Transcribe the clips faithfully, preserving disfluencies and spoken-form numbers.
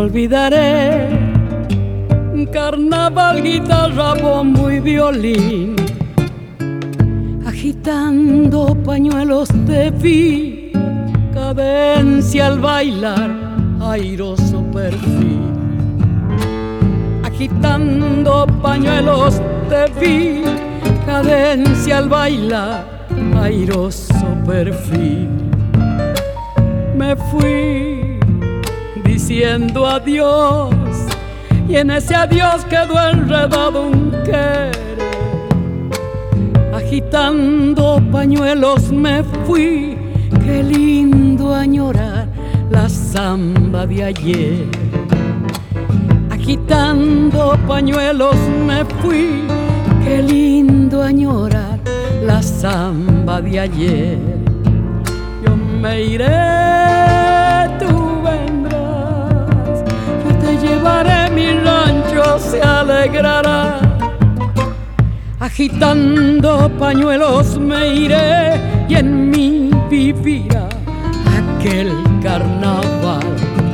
olvidaré carnaval, guitarra, bombo y violín. Agitando pañuelos te vi, cadencia al bailar, airoso perfil. Agitando pañuelos te vi, cadencia al bailar, airoso perfil. Me fui diciendo adiós, y en ese adiós quedó enredado un querer. Agitando pañuelos me fui, qué lindo añorar la samba de ayer. Agitando pañuelos me fui, qué lindo añorar la samba de ayer. Yo me iré, tú vendrás, yo te llevaré, mi rancho se alegrará. Agitando pañuelos me iré y en mí vivirá aquel carnaval.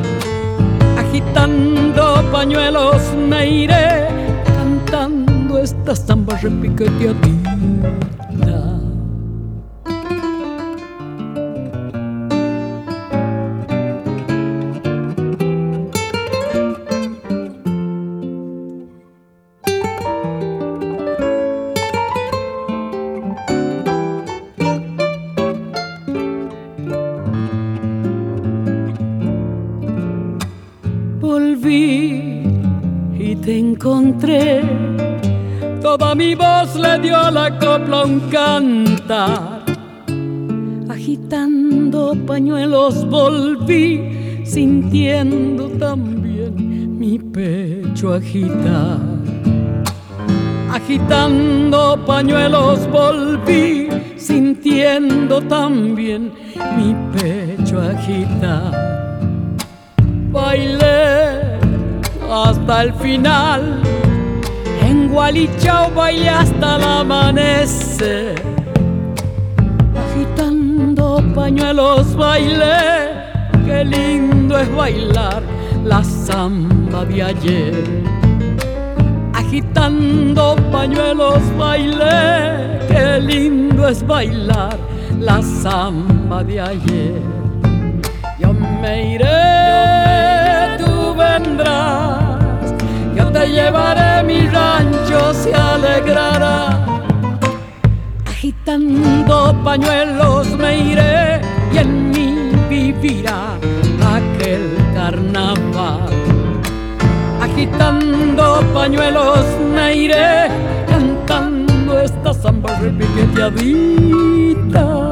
Agitando pañuelos me iré cantando esta samba repiqueteadita. Volví y te encontré, toda mi voz le dio a la copla un cantar. Agitando pañuelos volví, sintiendo también mi pecho agitar. Agitando pañuelos volví, sintiendo también mi pecho agitar. Bailé hasta el final, en Gualichao bailé hasta el amanecer. Agitando pañuelos bailé, qué lindo es bailar la samba de ayer. Agitando pañuelos bailé, qué lindo es bailar la samba de ayer. Yo me iré, tú vendrás, yo te llevaré, mi rancho se alegrará. Agitando pañuelos me iré y en mí vivirá aquel carnaval. Agitando pañuelos me iré cantando esta samba repiqueteadita.